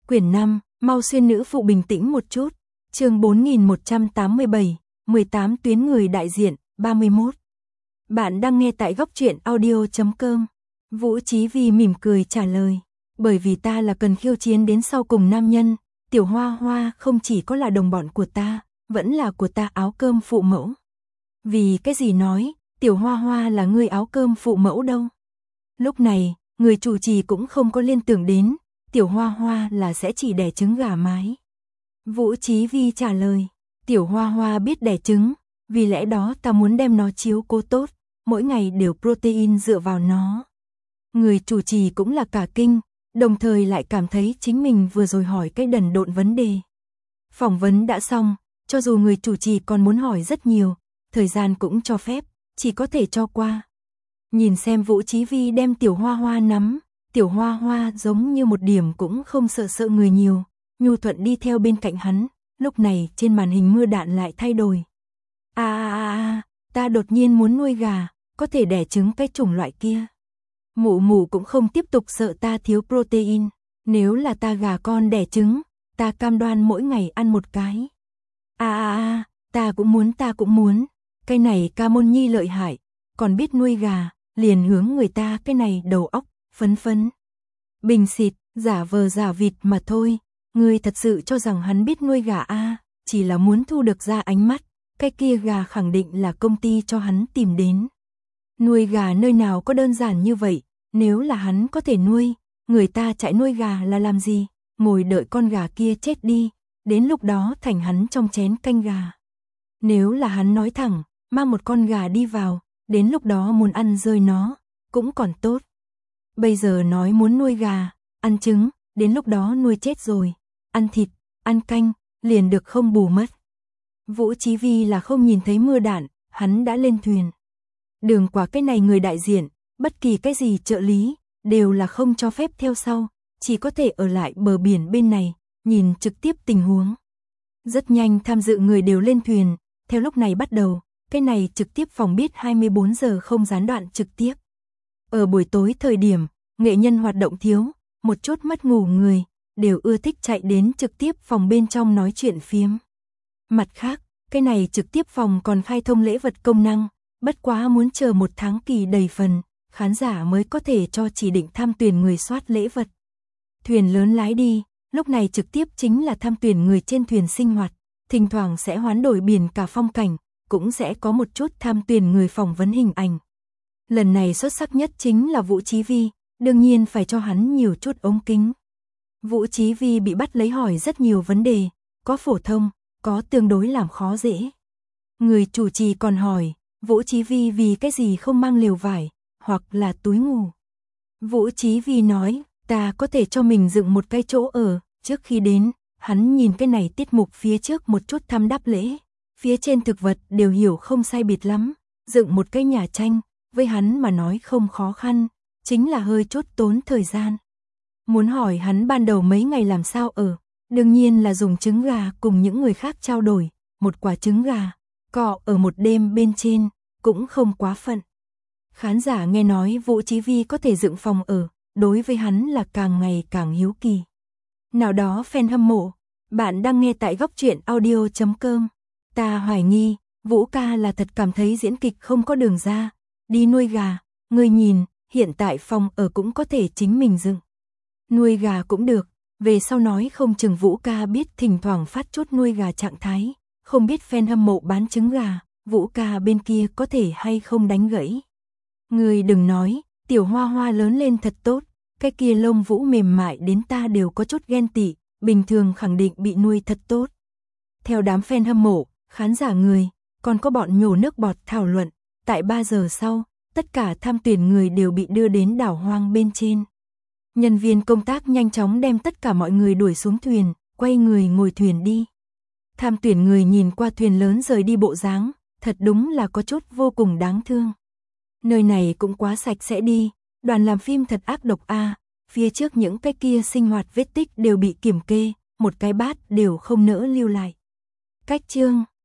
Quyển 5, mau xuyên nữ phụ bình tĩnh một chút. Chương 4187, 18 tuyến người đại diện, 31. Bạn đang nghe tại góc truyện audio.com. Vũ Chí Vi mỉm cười trả lời. Bởi vì ta là cần khiêu chiến đến sau cùng nam nhân, Tiểu Hoa Hoa không chỉ có là đồng bọn của ta, vẫn là của ta áo cơm phụ mẫu. Vì cái gì nói, Tiểu Hoa Hoa là người áo cơm phụ mẫu đâu. Lúc này, người chủ trì cũng không có liên tưởng đến, Tiểu Hoa Hoa là sẽ chỉ đẻ trứng gà mái. Vũ Chí Vi trả lời, Tiểu Hoa Hoa biết đẻ trứng, vì lẽ đó ta muốn đem nó chiếu cố tốt, mỗi ngày đều protein dựa vào nó. Người chủ trì cũng là cả kinh, đồng thời lại cảm thấy chính mình vừa rồi hỏi cái đần độn vấn đề. Phỏng vấn đã xong, cho dù người chủ trì còn muốn hỏi rất nhiều, thời gian cũng cho phép, chỉ có thể cho qua. Nhìn xem Vũ Chí Vi đem Tiểu Hoa Hoa nắm, Tiểu Hoa Hoa giống như một điểm cũng không sợ người nhiều, nhu thuận đi theo bên cạnh hắn, lúc này trên màn hình mưa đạn lại thay đổi. Ta đột nhiên muốn nuôi gà, có thể đẻ trứng cái chủng loại kia. Mụ cũng không tiếp tục sợ ta thiếu protein, nếu là ta gà con đẻ trứng, ta cam đoan mỗi ngày ăn một cái. Ta cũng muốn, cái này Ca Môn Nhi lợi hại, còn biết nuôi gà, liền hướng người ta cái này đầu óc, phấn. Bình xịt, giả vờ giả vịt mà thôi, ngươi thật sự cho rằng hắn biết nuôi gà chỉ là muốn thu được ra ánh mắt, cái kia gà khẳng định là công ty cho hắn tìm đến. Nuôi gà nơi nào có đơn giản như vậy, nếu là hắn có thể nuôi, người ta chạy nuôi gà là làm gì, ngồi đợi con gà kia chết đi, đến lúc đó thành hắn trong chén canh gà. Nếu là hắn nói thẳng, mang một con gà đi vào, đến lúc đó muốn ăn rơi nó, cũng còn tốt. Bây giờ nói muốn nuôi gà, ăn trứng, đến lúc đó nuôi chết rồi, ăn thịt, ăn canh, liền được không bù mất. Vũ Chí Vi là không nhìn thấy mưa đạn, hắn đã lên thuyền. Đường qua cái này người đại diện, bất kỳ cái gì trợ lý, đều là không cho phép theo sau, chỉ có thể ở lại bờ biển bên này, nhìn trực tiếp tình huống. Rất nhanh tham dự người đều lên thuyền, theo lúc này bắt đầu, cái này trực tiếp phòng biết 24 giờ không gián đoạn trực tiếp. Ở buổi tối thời điểm, nghệ nhân hoạt động thiếu, một chút mất ngủ người, đều ưa thích chạy đến trực tiếp phòng bên trong nói chuyện phiếm. Mặt khác, cái này trực tiếp phòng còn khai thông lễ vật công năng, bất quá muốn chờ 1 tháng kỳ đầy phần, khán giả mới có thể cho chỉ định tham tuyển người soát lễ vật. Thuyền lớn lái đi, lúc này trực tiếp chính là tham tuyển người trên thuyền sinh hoạt, thỉnh thoảng sẽ hoán đổi biển cả phong cảnh, cũng sẽ có một chút tham tuyển người phỏng vấn hình ảnh. Lần này xuất sắc nhất chính là Vũ Chí Vi, đương nhiên phải cho hắn nhiều chút ống kính. Vũ Chí Vi bị bắt lấy hỏi rất nhiều vấn đề, có phổ thông, có tương đối làm khó dễ. Người chủ trì còn hỏi, Vũ Chí Vi vì cái gì không mang lều vải, hoặc là túi ngủ. Vũ Chí Vi nói, ta có thể cho mình dựng một cái chỗ ở, trước khi đến, hắn nhìn cái này tiết mục phía trước một chút thăm đáp lễ, phía trên thực vật đều hiểu không sai biệt lắm, dựng một cái nhà tranh, với hắn mà nói không khó khăn, chính là hơi chút tốn thời gian. Muốn hỏi hắn ban đầu mấy ngày làm sao ở, đương nhiên là dùng trứng gà cùng những người khác trao đổi, một quả trứng gà, cọ ở một đêm bên trên, cũng không quá phận. Khán giả nghe nói Vũ Chí Vi có thể dựng phòng ở, đối với hắn là càng ngày càng hiếu kỳ. Nào đó fan hâm mộ, bạn đang nghe tại góc truyện audio.com. Ta hoài nghi, Vũ ca là thật cảm thấy diễn kịch không có đường ra, đi nuôi gà, người nhìn, hiện tại phòng ở cũng có thể chính mình dựng. Nuôi gà cũng được, về sau nói không chừng Vũ ca biết thỉnh thoảng phát chút nuôi gà trạng thái, không biết fan hâm mộ bán trứng gà, Vũ ca bên kia có thể hay không đánh gãy. Người đừng nói, Tiểu Hoa Hoa lớn lên thật tốt, cái kia lông vũ mềm mại đến ta đều có chút ghen tị, bình thường khẳng định bị nuôi thật tốt. Theo đám fan hâm mộ, khán giả người, còn có bọn nhổ nước bọt thảo luận, tại 3 giờ sau, tất cả tham tuyển người đều bị đưa đến đảo hoang bên trên. Nhân viên công tác nhanh chóng đem tất cả mọi người đuổi xuống thuyền, quay người ngồi thuyền đi. Tham tuyển người nhìn qua thuyền lớn rời đi bộ dáng, thật đúng là có chút vô cùng đáng thương. Nơi này cũng quá sạch sẽ đi, đoàn làm phim thật ác độc phía trước những cái kia sinh hoạt vết tích đều bị kiểm kê, một cái bát đều không nỡ lưu lại. Cách chương